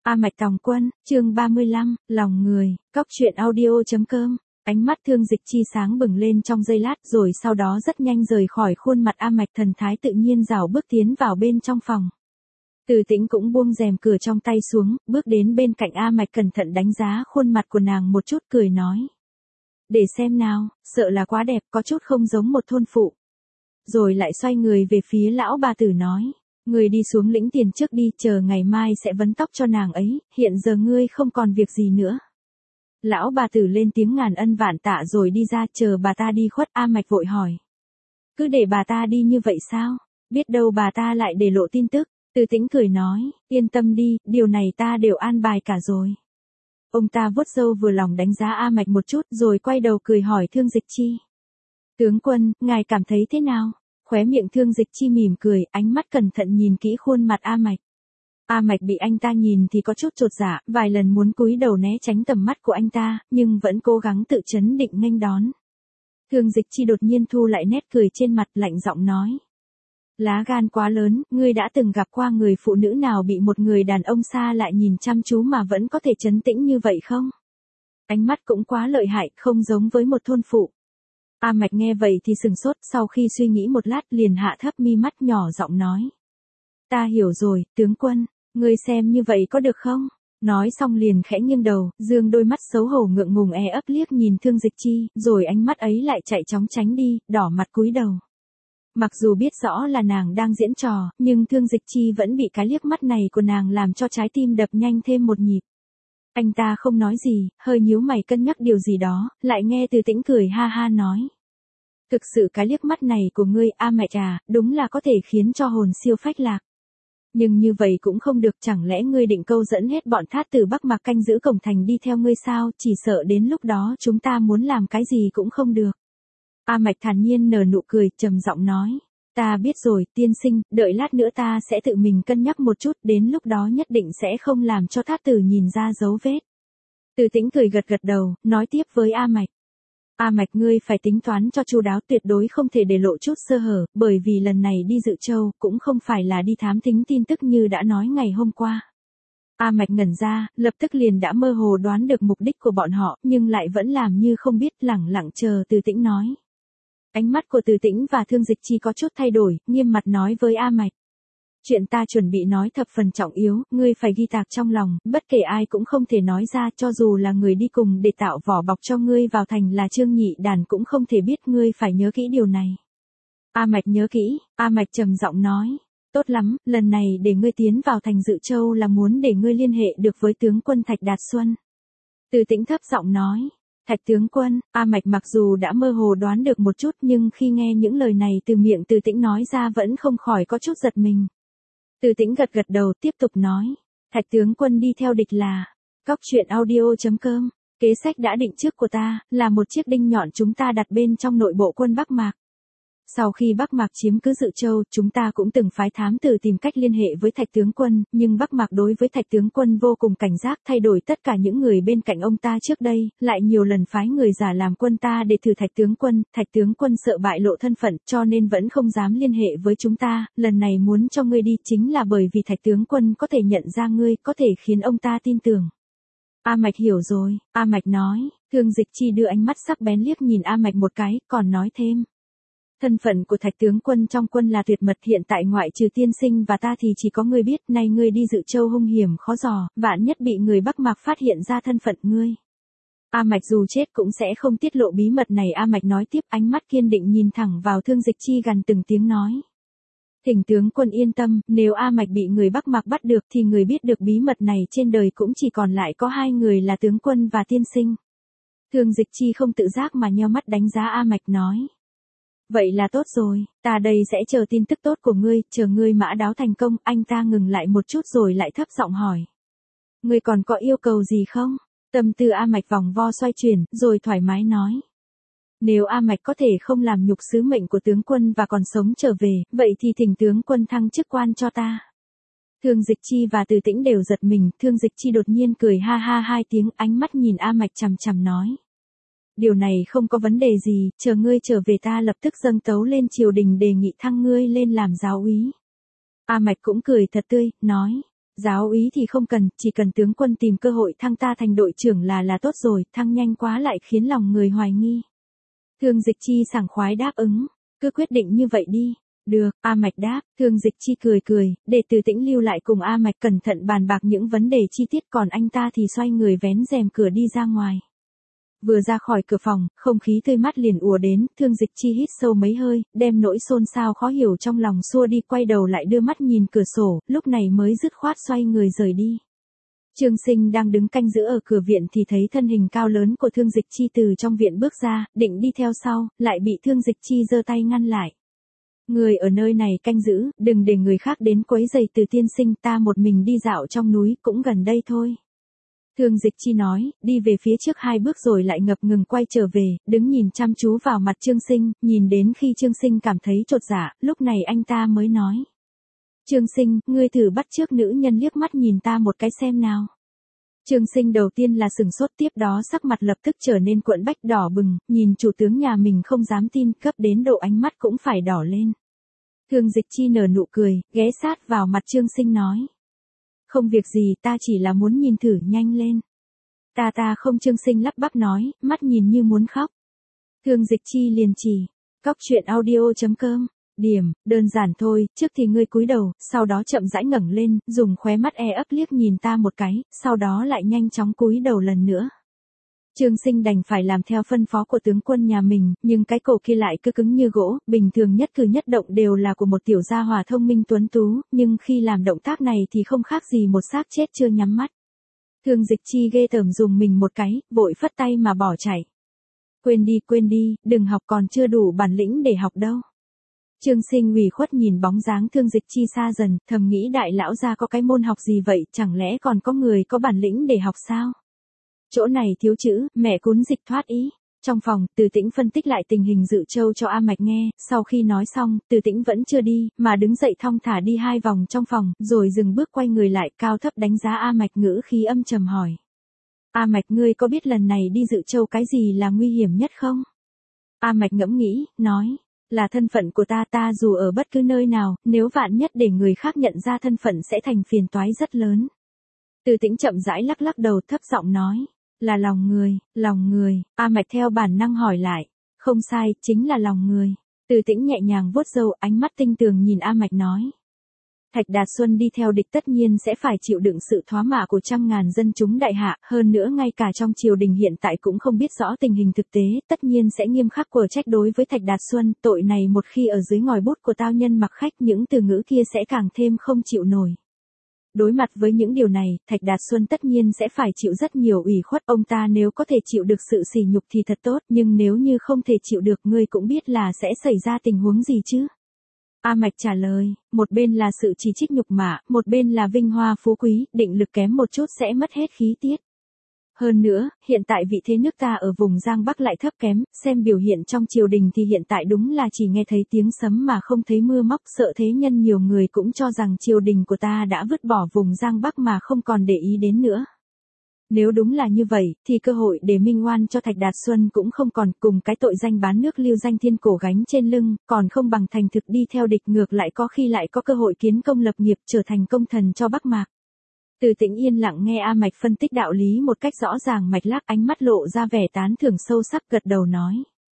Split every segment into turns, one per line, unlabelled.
A Mạch Tòng Quân, chương 35, lòng người, cóc truyện audio.com. Ánh mắt Thương Dịch Chi sáng bừng lên trong giây lát rồi sau đó rất nhanh rời khỏi khuôn mặt A Mạch, thần thái tự nhiên rảo bước tiến vào bên trong phòng. Từ Tĩnh cũng buông rèm cửa trong tay xuống, bước đến bên cạnh A Mạch cẩn thận đánh giá khuôn mặt của nàng một chút cười nói. Để xem nào, sợ là quá đẹp, có chút không giống một thôn phụ. Rồi lại xoay người về phía lão bà tử nói. Ngươi đi xuống lĩnh tiền trước đi, chờ ngày mai sẽ vấn tóc cho nàng ấy, hiện giờ ngươi không còn việc gì nữa. Lão bà tử lên tiếng ngàn ân vạn tạ rồi đi ra, chờ bà ta đi khuất. A Mạch vội hỏi. Cứ để bà ta đi như vậy sao? Biết đâu bà ta lại để lộ tin tức. Từ Tĩnh cười nói, yên tâm đi, điều này ta đều an bài cả rồi. Ông ta vuốt râu vừa lòng đánh giá A Mạch một chút rồi quay đầu cười hỏi Thương Dịch Chi. Tướng quân, ngài cảm thấy thế nào? Khóe miệng Thương Dịch Chi mỉm cười, ánh mắt cẩn thận nhìn kỹ khuôn mặt A Mạch. A Mạch bị anh ta nhìn thì có chút chột dạ, vài lần muốn cúi đầu né tránh tầm mắt của anh ta, nhưng vẫn cố gắng tự trấn định nghênh đón. Thương Dịch Chi đột nhiên thu lại nét cười trên mặt, lạnh giọng nói. Lá gan quá lớn, ngươi đã từng gặp qua người phụ nữ nào bị một người đàn ông xa lại nhìn chăm chú mà vẫn có thể trấn tĩnh như vậy không? Ánh mắt cũng quá lợi hại, không giống với một thôn phụ. A Mạch nghe vậy thì sừng sốt, sau khi suy nghĩ một lát liền hạ thấp mi mắt nhỏ giọng nói. Ta hiểu rồi, tướng quân, ngươi xem như vậy có được không? Nói xong liền khẽ nghiêng đầu, dương đôi mắt xấu hổ ngượng ngùng ấp liếc nhìn Thương Dịch Chi, rồi ánh mắt ấy lại chạy chóng tránh đi, đỏ mặt cúi đầu. Mặc dù biết rõ là nàng đang diễn trò, nhưng Thương Dịch Chi vẫn bị cái liếc mắt này của nàng làm cho trái tim đập nhanh thêm một nhịp. Anh ta không nói gì, hơi nhíu mày cân nhắc điều gì đó, lại nghe Từ Tĩnh cười ha ha nói. Thực sự cái liếc mắt này của ngươi, A Mạch à, đúng là có thể khiến cho hồn siêu phách lạc. Nhưng như vậy cũng không được, chẳng lẽ ngươi định câu dẫn hết bọn thát tử Bắc Mạc canh giữ cổng thành đi theo ngươi sao, chỉ sợ đến lúc đó chúng ta muốn làm cái gì cũng không được. A Mạch thản nhiên nở nụ cười, trầm giọng nói. Ta biết rồi, tiên sinh, đợi lát nữa ta sẽ tự mình cân nhắc một chút, đến lúc đó nhất định sẽ không làm cho thát tử nhìn ra dấu vết. Từ Tĩnh cười gật gật đầu, nói tiếp với A Mạch. A Mạch, ngươi phải tính toán cho chu đáo, tuyệt đối không thể để lộ chút sơ hở, bởi vì lần này đi Dự Châu, cũng không phải là đi thám thính tin tức như đã nói ngày hôm qua. A Mạch ngẩn ra, lập tức liền đã mơ hồ đoán được mục đích của bọn họ, nhưng lại vẫn làm như không biết, lẳng lặng chờ Từ Tĩnh nói. Ánh mắt của Từ Tĩnh và Thương Dịch Chi có chút thay đổi, nghiêm mặt nói với A Mạch. Chuyện ta chuẩn bị nói thập phần trọng yếu, ngươi phải ghi tạc trong lòng, bất kể ai cũng không thể nói ra, cho dù là người đi cùng để tạo vỏ bọc cho ngươi vào thành là Trương Nhị Đàn cũng không thể biết, ngươi phải nhớ kỹ điều này. A Mạch nhớ kỹ, A Mạch trầm giọng nói. Tốt lắm, lần này để ngươi tiến vào thành Dự Châu là muốn để ngươi liên hệ được với tướng quân Thạch Đạt Xuân. Từ Tĩnh thấp giọng nói. Thạch tướng quân, A Mạch mặc dù đã mơ hồ đoán được một chút nhưng khi nghe những lời này từ miệng Từ Tĩnh nói ra vẫn không khỏi có chút giật mình. Từ Tĩnh gật gật đầu tiếp tục nói. Thạch tướng quân đi theo địch là. Cóc truyện audio.com. Kế sách đã định trước của ta, là một chiếc đinh nhọn chúng ta đặt bên trong nội bộ quân Bắc Mạc. Sau khi Bắc Mạc chiếm cứ Dự Châu, chúng ta cũng từng phái thám tử tìm cách liên hệ với Thạch tướng quân, nhưng Bắc Mạc đối với Thạch tướng quân vô cùng cảnh giác, thay đổi tất cả những người bên cạnh ông ta trước đây, lại nhiều lần phái người giả làm quân ta để thử Thạch tướng quân sợ bại lộ thân phận, cho nên vẫn không dám liên hệ với chúng ta, lần này muốn cho ngươi đi chính là bởi vì Thạch tướng quân có thể nhận ra ngươi, có thể khiến ông ta tin tưởng. A Mạch hiểu rồi, A Mạch nói. Thương Dịch Chi đưa ánh mắt sắc bén liếc nhìn A Mạch một cái, còn nói thêm. Thân phận của Thạch tướng quân trong quân là tuyệt mật, hiện tại ngoại trừ tiên sinh và ta thì chỉ có ngươi biết, nay ngươi đi Dự Châu hung hiểm khó dò, vạn nhất bị người Bắc Mạc phát hiện ra thân phận ngươi. A Mạch dù chết cũng sẽ không tiết lộ bí mật này. A Mạch nói tiếp, ánh mắt kiên định nhìn thẳng vào Thương Dịch Chi gần từng tiếng nói. Thỉnh tướng quân yên tâm, nếu A Mạch bị người Bắc Mạc bắt được thì người biết được bí mật này trên đời cũng chỉ còn lại có hai người là tướng quân và tiên sinh. Thương Dịch Chi không tự giác mà nheo mắt đánh giá A Mạch nói. Vậy là tốt rồi, ta đây sẽ chờ tin tức tốt của ngươi, chờ ngươi mã đáo thành công. Anh ta ngừng lại một chút rồi lại thấp giọng hỏi. Ngươi còn có yêu cầu gì không? Tâm tư A Mạch vòng vo xoay chuyển, rồi thoải mái nói. Nếu A Mạch có thể không làm nhục sứ mệnh của tướng quân và còn sống trở về, vậy thì thỉnh tướng quân thăng chức quan cho ta. Thương Dịch Chi và Từ Tĩnh đều giật mình, Thương Dịch Chi đột nhiên cười ha ha hai tiếng, ánh mắt nhìn A Mạch chằm chằm nói. Điều này không có vấn đề gì, chờ ngươi trở về ta lập tức dâng tấu lên triều đình đề nghị thăng ngươi lên làm giáo úy. A Mạch cũng cười thật tươi, nói. Giáo úy thì không cần, chỉ cần tướng quân tìm cơ hội thăng ta thành đội trưởng là tốt rồi, thăng nhanh quá lại khiến lòng người hoài nghi. Thương Dịch Chi sảng khoái đáp ứng, cứ quyết định như vậy đi. Được, A Mạch đáp, Thương Dịch Chi cười, để Từ Tĩnh lưu lại cùng A Mạch cẩn thận bàn bạc những vấn đề chi tiết, còn anh ta thì xoay người vén rèm cửa đi ra ngoài. Vừa ra khỏi cửa phòng, không khí tươi mát liền ùa đến, Thương Dịch Chi hít sâu mấy hơi, đem nỗi xôn xao khó hiểu trong lòng xua đi, quay đầu lại đưa mắt nhìn cửa sổ, lúc này mới dứt khoát xoay người rời đi. Trương Sinh đang đứng canh giữ ở cửa viện thì thấy thân hình cao lớn của Thương Dịch Chi từ trong viện bước ra, định đi theo sau, lại bị Thương Dịch Chi giơ tay ngăn lại. Người ở nơi này canh giữ, đừng để người khác đến quấy rầy Từ tiên sinh, ta một mình đi dạo trong núi, cũng gần đây thôi. Thương Dịch Chi nói, đi về phía trước 2 bước rồi lại ngập ngừng quay trở về, đứng nhìn chăm chú vào mặt Trương Sinh, nhìn đến khi Trương Sinh cảm thấy chột dạ, lúc này anh ta mới nói. Trương Sinh, ngươi thử bắt chước nữ nhân liếc mắt nhìn ta một cái xem nào. Trương Sinh đầu tiên là sừng sốt, tiếp đó sắc mặt lập tức trở nên quẫn bách đỏ bừng, nhìn chủ tướng nhà mình không dám tin, cấp đến độ ánh mắt cũng phải đỏ lên. Thương Dịch Chi nở nụ cười, ghé sát vào mặt Trương Sinh nói. Không việc gì, ta chỉ là muốn nhìn thử, nhanh lên. Ta không. Trương Sinh lắp bắp nói, mắt nhìn như muốn khóc. Thương Dịch Chi liền chỉ. Cóc truyện audio.com. Điểm, đơn giản thôi, trước thì ngươi cúi đầu, sau đó chậm rãi ngẩng lên, dùng khóe mắt ấp liếc nhìn ta một cái, sau đó lại nhanh chóng cúi đầu lần nữa. Trương Sinh đành phải làm theo phân phó của tướng quân nhà mình, nhưng cái cổ kia lại cứ cứng như gỗ, bình thường nhất cử nhất động đều là của một tiểu gia hỏa thông minh tuấn tú, nhưng khi làm động tác này thì không khác gì một xác chết chưa nhắm mắt. Thương Dịch Chi ghê tởm dùng mình một cái, vội phất tay mà bỏ chạy. Quên đi, đừng học, còn chưa đủ bản lĩnh để học đâu. Trương Sinh ủy khuất nhìn bóng dáng Thương Dịch Chi xa dần, thầm nghĩ đại lão gia có cái môn học gì vậy, chẳng lẽ còn có người có bản lĩnh để học sao? Chỗ này thiếu chữ, mẹ cún dịch thoát ý. Trong phòng, Từ Tĩnh phân tích lại tình hình Dự Châu cho A Mạch nghe, sau khi nói xong, Từ Tĩnh vẫn chưa đi, mà đứng dậy thong thả đi 2 vòng trong phòng, rồi dừng bước quay người lại, cao thấp đánh giá A Mạch, ngữ khí âm trầm hỏi. A Mạch, ngươi có biết lần này đi Dự Châu cái gì là nguy hiểm nhất không? A Mạch ngẫm nghĩ, nói, là thân phận của ta dù ở bất cứ nơi nào, nếu vạn nhất để người khác nhận ra thân phận sẽ thành phiền toái rất lớn. Từ Tĩnh chậm rãi lắc đầu, thấp giọng nói. Là lòng người, A Mạch theo bản năng hỏi lại. Không sai, chính là lòng người. Từ Tĩnh nhẹ nhàng vuốt râu, ánh mắt tinh tường nhìn A Mạch nói. Thạch Đạt Xuân đi theo địch tất nhiên sẽ phải chịu đựng sự thoá mạ của trăm ngàn dân chúng đại hạ, hơn nữa ngay cả trong triều đình hiện tại cũng không biết rõ tình hình thực tế, tất nhiên sẽ nghiêm khắc quở trách đối với Thạch Đạt Xuân, tội này một khi ở dưới ngòi bút của tao nhân mặc khách, những từ ngữ kia sẽ càng thêm không chịu nổi. Đối mặt với những điều này, Thạch Đạt Xuân tất nhiên sẽ phải chịu rất nhiều ủy khuất, ông ta nếu có thể chịu được sự sỉ nhục thì thật tốt, nhưng nếu như không thể chịu được, ngươi cũng biết là sẽ xảy ra tình huống gì chứ. A Mạch trả lời, một bên là sự chỉ trích nhục mạ, một bên là vinh hoa phú quý, định lực kém một chút sẽ mất hết khí tiết. Hơn nữa, hiện tại vị thế nước ta ở vùng Giang Bắc lại thấp kém, xem biểu hiện trong triều đình thì hiện tại đúng là chỉ nghe thấy tiếng sấm mà không thấy mưa móc, sợ thế nhân nhiều người cũng cho rằng triều đình của ta đã vứt bỏ vùng Giang Bắc mà không còn để ý đến nữa. Nếu đúng là như vậy, thì cơ hội để minh oan cho Thạch Đạt Xuân cũng không còn, cùng cái tội danh bán nước lưu danh thiên cổ gánh trên lưng, còn không bằng thành thực đi theo địch, ngược lại có khi lại có cơ hội kiến công lập nghiệp, trở thành công thần cho Bắc Mạc. Từ Tĩnh yên lặng nghe A Mạch phân tích đạo lý một cách rõ ràng mạch lạc, ánh mắt lộ ra vẻ tán thưởng sâu sắc, gật đầu nói.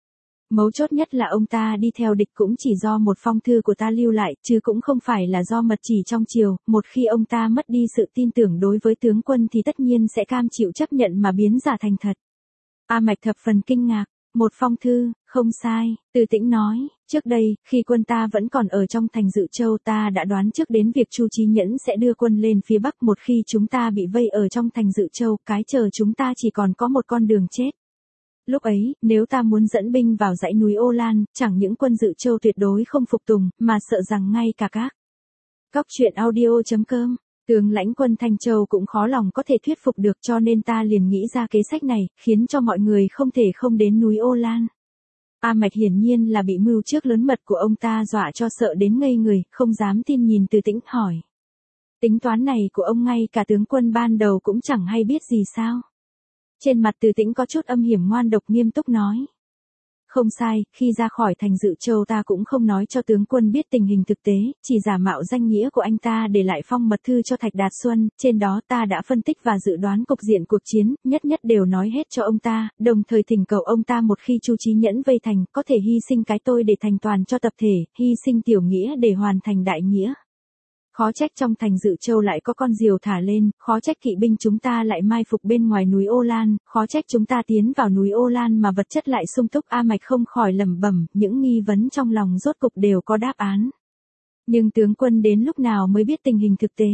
Mấu chốt nhất là ông ta đi theo địch cũng chỉ do một phong thư của ta lưu lại, chứ cũng không phải là do mật chỉ trong triều, một khi ông ta mất đi sự tin tưởng đối với tướng quân thì tất nhiên sẽ cam chịu chấp nhận mà biến giả thành thật. A Mạch thập phần kinh ngạc. Một phong thư, không sai, Từ Tĩnh nói, trước đây, khi quân ta vẫn còn ở trong thành Dự Châu, ta đã đoán trước đến việc Chu Chí Nhẫn sẽ đưa quân lên phía Bắc, một khi chúng ta bị vây ở trong thành Dự Châu, cái chờ chúng ta chỉ còn có một con đường chết. Lúc ấy, nếu ta muốn dẫn binh vào dãy núi Ô Lan, chẳng những quân Dự Châu tuyệt đối không phục tùng, mà sợ rằng ngay cả các Cóc truyện audio.com, tướng lãnh quân Thanh Châu cũng khó lòng có thể thuyết phục được, cho nên ta liền nghĩ ra kế sách này, khiến cho mọi người không thể không đến núi Ô Lan. A Mạch hiển nhiên là bị mưu trước lớn mật của ông ta dọa cho sợ đến ngây người, không dám tin nhìn Từ Tĩnh hỏi. Tính toán này của ông ngay cả tướng quân ban đầu cũng chẳng hay biết gì sao? Trên mặt Từ Tĩnh có chút âm hiểm, ngoan độc nghiêm túc nói. không sai, khi ra khỏi thành Dự Châu ta cũng không nói cho tướng quân biết tình hình thực tế, chỉ giả mạo danh nghĩa của anh ta để lại phong mật thư cho Thạch Đạt Xuân, trên đó ta đã phân tích và dự đoán cục diện cuộc chiến, nhất nhất đều nói hết cho ông ta, đồng thời thỉnh cầu ông ta một khi Chu Chí Nhẫn vây thành, có thể hy sinh cái tôi để thành toàn cho tập thể, hy sinh tiểu nghĩa để hoàn thành đại nghĩa. Khó trách trong thành Dự Châu lại có con diều thả lên, khó trách kỵ binh chúng ta lại mai phục bên ngoài núi Ô Lan, khó trách chúng ta tiến vào núi Ô Lan mà vật chất lại sung túc. A Mạch không khỏi lẩm bẩm, những nghi vấn trong lòng rốt cục đều có đáp án. Nhưng tướng quân đến lúc nào mới biết tình hình thực tế?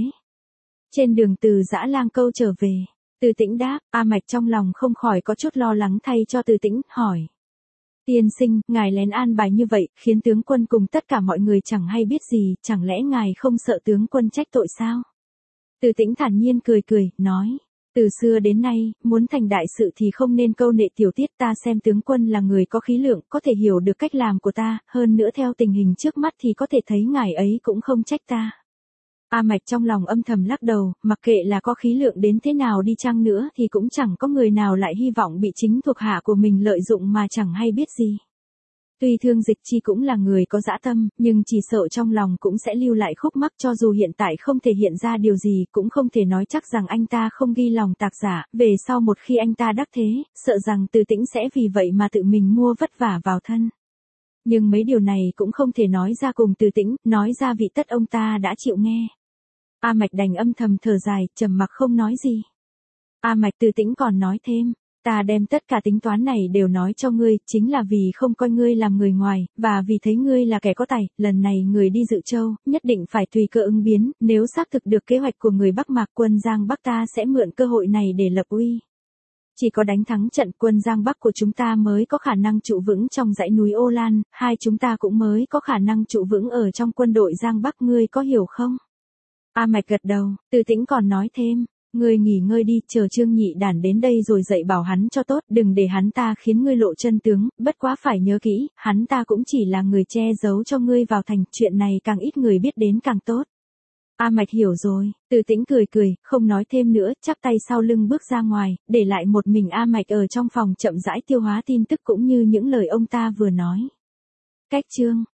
Trên đường từ Dã Lang Câu trở về, Từ Tĩnh đáp. A Mạch trong lòng không khỏi có chút lo lắng thay cho Từ Tĩnh, hỏi. Tiên sinh, ngài lén an bài như vậy, khiến tướng quân cùng tất cả mọi người chẳng hay biết gì, chẳng lẽ ngài không sợ tướng quân trách tội sao? Từ Tĩnh thản nhiên cười cười, nói. Từ xưa đến nay, muốn thành đại sự thì không nên câu nệ tiểu tiết, ta xem tướng quân là người có khí lượng, có thể hiểu được cách làm của ta, hơn nữa theo tình hình trước mắt thì có thể thấy ngài ấy cũng không trách ta. A Mạch trong lòng âm thầm lắc đầu, mặc kệ là có khí lượng đến thế nào đi chăng nữa thì cũng chẳng có người nào lại hy vọng bị chính thuộc hạ của mình lợi dụng mà chẳng hay biết gì. Tuy Thương Dịch Chi cũng là người có dã tâm, nhưng chỉ sợ trong lòng cũng sẽ lưu lại khúc mắc, cho dù hiện tại không thể hiện ra điều gì, cũng không thể nói chắc rằng anh ta không ghi lòng tạc giả, về sau một khi anh ta đắc thế, sợ rằng Từ Tĩnh sẽ vì vậy mà tự mình mua vất vả vào thân. Nhưng mấy điều này cũng không thể nói ra cùng Từ Tĩnh, nói ra vị tất ông ta đã chịu nghe. A Mạch đành âm thầm thở dài, trầm mặc không nói gì. A Mạch, Từ Tĩnh còn nói thêm. Ta đem tất cả tính toán này đều nói cho ngươi, chính là vì không coi ngươi làm người ngoài, và vì thấy ngươi là kẻ có tài, lần này người đi Dự Châu, nhất định phải tùy cơ ứng biến, nếu xác thực được kế hoạch của người Bắc Mạc, quân Giang Bắc ta sẽ mượn cơ hội này để lập uy. Chỉ có đánh thắng trận quân Giang Bắc của chúng ta mới có khả năng trụ vững trong dãy núi Ô Lan, hai chúng ta cũng mới có khả năng trụ vững ở trong quân đội Giang Bắc, ngươi có hiểu không? A Mạch gật đầu, Từ Tĩnh còn nói thêm. Ngươi nghỉ ngơi đi, chờ Trương Nhị Đản đến đây rồi dạy bảo hắn cho tốt, đừng để hắn ta khiến ngươi lộ chân tướng, bất quá phải nhớ kỹ, hắn ta cũng chỉ là người che giấu cho ngươi vào thành, chuyện này càng ít người biết đến càng tốt. A Mạch hiểu rồi, Từ Tĩnh cười cười, không nói thêm nữa, chắp tay sau lưng bước ra ngoài, để lại một mình A Mạch ở trong phòng chậm rãi tiêu hóa tin tức cũng như những lời ông ta vừa nói. Cách chương